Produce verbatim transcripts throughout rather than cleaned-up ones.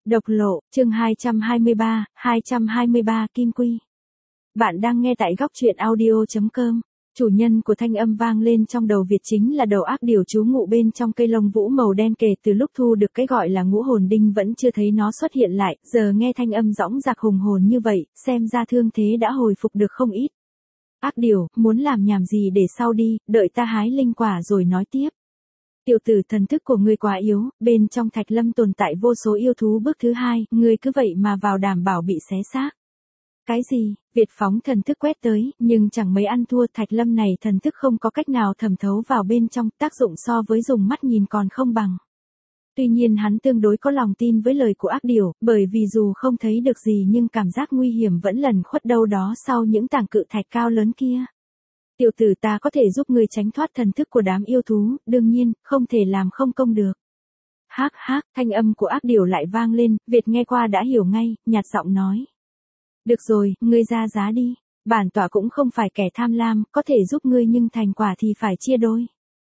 Độc lộ, chương hai trăm hai mươi ba, hai trăm hai mươi ba Kim Quy. Bạn đang nghe tại góc truyện audio chấm com. Chủ nhân của thanh âm vang lên trong đầu Việt chính là đầu ác điểu trú ngụ bên trong cây lông vũ màu đen, kể từ lúc thu được cái gọi là ngũ hồn đinh vẫn chưa thấy nó xuất hiện lại, giờ nghe thanh âm dõng dạc hùng hồn như vậy, xem ra thương thế đã hồi phục được không ít. Ác điểu, muốn làm nhảm gì để sau đi, đợi ta hái linh quả rồi nói tiếp. Tiểu tử, thần thức của ngươi quá yếu, bên trong thạch lâm tồn tại vô số yêu thú bước thứ hai, ngươi cứ vậy mà vào đảm bảo bị xé xác. Cái gì? Việt phóng thần thức quét tới, nhưng chẳng mấy ăn thua, thạch lâm này thần thức không có cách nào thẩm thấu vào bên trong, tác dụng so với dùng mắt nhìn còn không bằng. Tuy nhiên hắn tương đối có lòng tin với lời của ác điểu, bởi vì dù không thấy được gì nhưng cảm giác nguy hiểm vẫn lẩn khuất đâu đó sau những tảng cự thạch cao lớn kia. Tiểu tử, ta có thể giúp ngươi tránh thoát thần thức của đám yêu thú, đương nhiên, không thể làm không công được. Hác hác, thanh âm của ác điểu lại vang lên, Việt nghe qua đã hiểu ngay, nhạt giọng nói. Được rồi, ngươi ra giá đi, bản tọa cũng không phải kẻ tham lam, có thể giúp ngươi nhưng thành quả thì phải chia đôi.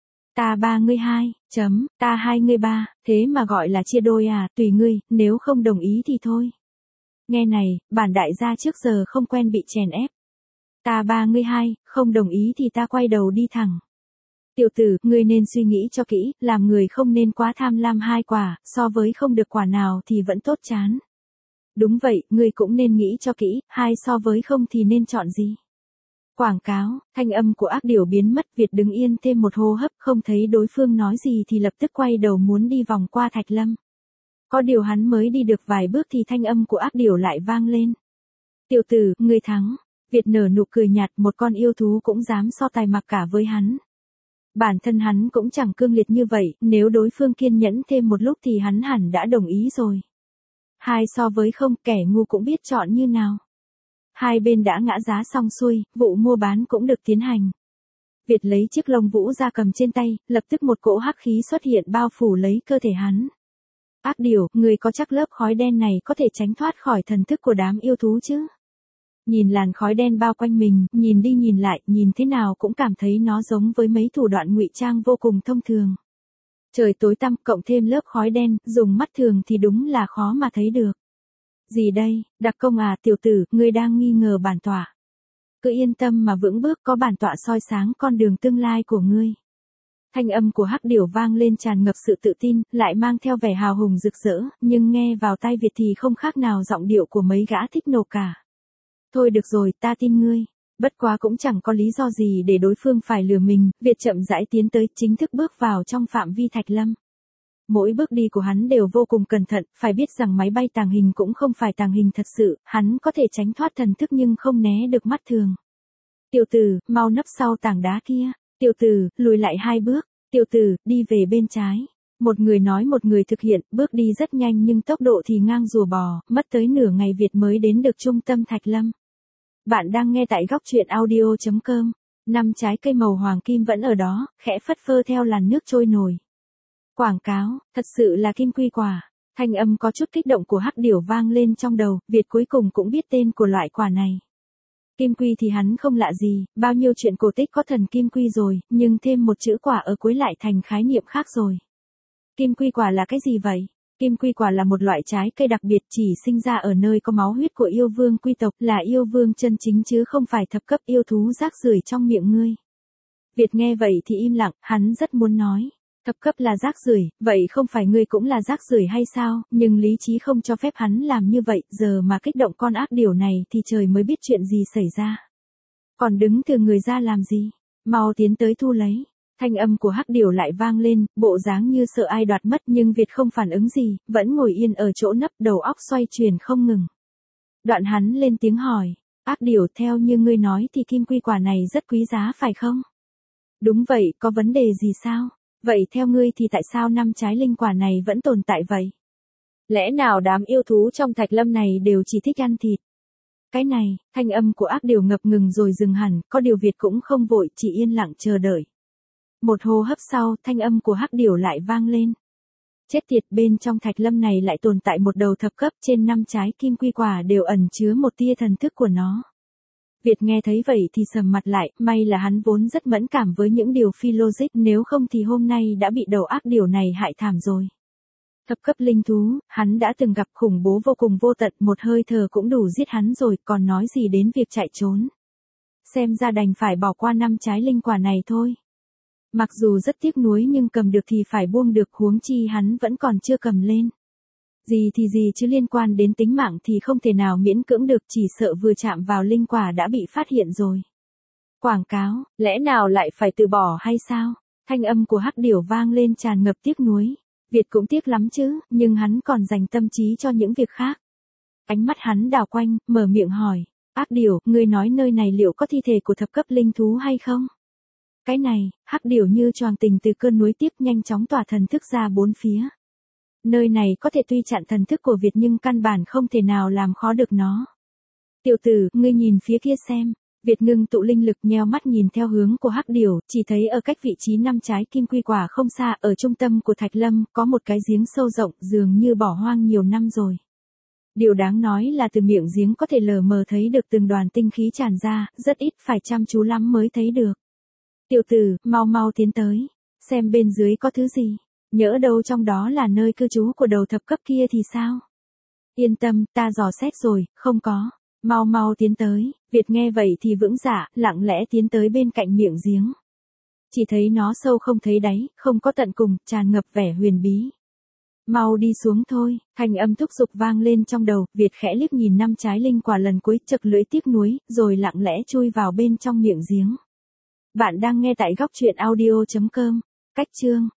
Ta ba ngươi hai, chấm, ta hai ngươi ba, thế mà gọi là chia đôi à, tùy ngươi, nếu không đồng ý thì thôi. Nghe này, bản đại gia trước giờ không quen bị chèn ép. Ta ba ngươi hai, không đồng ý thì ta quay đầu đi thẳng. Tiểu tử, ngươi nên suy nghĩ cho kỹ, làm người không nên quá tham lam hai quả, so với không được quả nào thì vẫn tốt chán. Đúng vậy, ngươi cũng nên nghĩ cho kỹ, hai so với không thì nên chọn gì. Quảng cáo, thanh âm của ác điểu biến mất, Việt đứng yên thêm một hô hấp, không thấy đối phương nói gì thì lập tức quay đầu muốn đi vòng qua thạch lâm. Có điều hắn mới đi được vài bước thì thanh âm của ác điểu lại vang lên. Tiểu tử, ngươi thắng. Việt nở nụ cười nhạt, một con yêu thú cũng dám so tài mặc cả với hắn. Bản thân hắn cũng chẳng cương liệt như vậy, nếu đối phương kiên nhẫn thêm một lúc thì hắn hẳn đã đồng ý rồi. Hai so với không, kẻ ngu cũng biết chọn như nào. Hai bên đã ngã giá xong xuôi, vụ mua bán cũng được tiến hành. Việt lấy chiếc lông vũ ra cầm trên tay, lập tức một cỗ hắc khí xuất hiện bao phủ lấy cơ thể hắn. Ác điểu, người có chắc lớp khói đen này có thể tránh thoát khỏi thần thức của đám yêu thú chứ? Nhìn làn khói đen bao quanh mình, nhìn đi nhìn lại, nhìn thế nào cũng cảm thấy nó giống với mấy thủ đoạn ngụy trang vô cùng thông thường. Trời tối tăm, cộng thêm lớp khói đen, dùng mắt thường thì đúng là khó mà thấy được. Gì đây, đặc công à, tiểu tử, ngươi đang nghi ngờ bản tọa. Cứ yên tâm mà vững bước, có bản tọa soi sáng con đường tương lai của ngươi. Thanh âm của hắc điểu vang lên tràn ngập sự tự tin, lại mang theo vẻ hào hùng rực rỡ, nhưng nghe vào tai Việt thì không khác nào giọng điệu của mấy gã thích nổ cả. Thôi được rồi, ta tin ngươi. Bất quá cũng chẳng có lý do gì để đối phương phải lừa mình, Việt chậm rãi tiến tới, chính thức bước vào trong phạm vi thạch lâm. Mỗi bước đi của hắn đều vô cùng cẩn thận, phải biết rằng máy bay tàng hình cũng không phải tàng hình thật sự, hắn có thể tránh thoát thần thức nhưng không né được mắt thường. Tiểu tử, mau nấp sau tảng đá kia. Tiểu tử, lùi lại hai bước. Tiểu tử, đi về bên trái. Một người nói một người thực hiện, bước đi rất nhanh nhưng tốc độ thì ngang rùa bò, mất tới nửa ngày Việt mới đến được trung tâm thạch lâm. Bạn đang nghe tại góc truyện audio chấm com. Năm trái cây màu hoàng kim vẫn ở đó, khẽ phất phơ theo làn nước trôi nổi. Quảng cáo, thật sự là kim quy quả. Thanh âm có chút kích động của hắc điểu vang lên trong đầu, Việt cuối cùng cũng biết tên của loại quả này. Kim quy thì hắn không lạ gì, bao nhiêu chuyện cổ tích có thần kim quy rồi, nhưng thêm một chữ quả ở cuối lại thành khái niệm khác rồi. Kim quy quả là cái gì vậy? Kim quy quả là một loại trái cây đặc biệt, chỉ sinh ra ở nơi có máu huyết của yêu vương quy tộc, là yêu vương chân chính chứ không phải thập cấp yêu thú rác rưởi trong miệng ngươi. Việt nghe vậy thì im lặng, hắn rất muốn nói. Thập cấp là rác rưởi, vậy không phải ngươi cũng là rác rưởi hay sao, nhưng lý trí không cho phép hắn làm như vậy, giờ mà kích động con ác điểu này thì trời mới biết chuyện gì xảy ra. Còn đứng từ người ra làm gì, mau tiến tới thu lấy. Thanh âm của hắc điểu lại vang lên, bộ dáng như sợ ai đoạt mất nhưng Việt không phản ứng gì, vẫn ngồi yên ở chỗ nấp, đầu óc xoay chuyển không ngừng. Đoạn hắn lên tiếng hỏi, ác điểu, theo như ngươi nói thì kim quy quả này rất quý giá phải không? Đúng vậy, có vấn đề gì sao? Vậy theo ngươi thì tại sao năm trái linh quả này vẫn tồn tại vậy? Lẽ nào đám yêu thú trong thạch lâm này đều chỉ thích ăn thịt? Cái này, thanh âm của ác điểu ngập ngừng rồi dừng hẳn, có điều Việt cũng không vội, chỉ yên lặng chờ đợi. Một hô hấp sau, thanh âm của hắc điểu lại vang lên. Chết tiệt, bên trong thạch lâm này lại tồn tại một đầu thập cấp, trên năm trái kim quy quả đều ẩn chứa một tia thần thức của nó. Việt nghe thấy vậy thì sầm mặt lại, may là hắn vốn rất mẫn cảm với những điều phi logic, nếu không thì hôm nay đã bị đầu ác điểu này hại thảm rồi. Thập cấp linh thú, hắn đã từng gặp khủng bố vô cùng vô tận, một hơi thở cũng đủ giết hắn rồi, còn nói gì đến việc chạy trốn. Xem ra đành phải bỏ qua năm trái linh quả này thôi. Mặc dù rất tiếc nuối nhưng cầm được thì phải buông được, huống chi hắn vẫn còn chưa cầm lên. Gì thì gì chứ liên quan đến tính mạng thì không thể nào miễn cưỡng được, chỉ sợ vừa chạm vào linh quả đã bị phát hiện rồi. Quảng cáo, lẽ nào lại phải từ bỏ hay sao? Thanh âm của Hắc Điểu vang lên tràn ngập tiếc nuối. Việt cũng tiếc lắm chứ, nhưng hắn còn dành tâm trí cho những việc khác. Ánh mắt hắn đảo quanh, mở miệng hỏi. Hắc Điểu, ngươi nói nơi này liệu có thi thể của thập cấp linh thú hay không? Cái này, Hắc Điểu như choàng tỉnh từ cơn núi tiếp, nhanh chóng tỏa thần thức ra bốn phía. Nơi này có thể tuy chặn thần thức của Việt nhưng căn bản không thể nào làm khó được nó. Tiểu tử, ngươi nhìn phía kia xem. Việt ngưng tụ linh lực, nheo mắt nhìn theo hướng của Hắc Điểu, chỉ thấy ở cách vị trí năm trái kim quy quả không xa, ở trung tâm của Thạch Lâm, có một cái giếng sâu rộng, dường như bỏ hoang nhiều năm rồi. Điều đáng nói là từ miệng giếng có thể lờ mờ thấy được từng đoàn tinh khí tràn ra, rất ít, phải chăm chú lắm mới thấy được. Tiểu tử, mau mau tiến tới, xem bên dưới có thứ gì, nhỡ đâu trong đó là nơi cư trú của đầu thập cấp kia thì sao? Yên tâm, ta dò xét rồi, không có. Mau mau tiến tới. Việt nghe vậy thì vững dạ, lặng lẽ tiến tới bên cạnh miệng giếng. Chỉ thấy nó sâu không thấy đáy, không có tận cùng, tràn ngập vẻ huyền bí. Mau đi xuống thôi, thanh âm thúc giục vang lên trong đầu, Việt khẽ liếc nhìn năm trái linh quả lần cuối, chật lưỡi tiếc nuối, rồi lặng lẽ chui vào bên trong miệng giếng. Bạn đang nghe tại góc truyện audio chấm com. Cách chương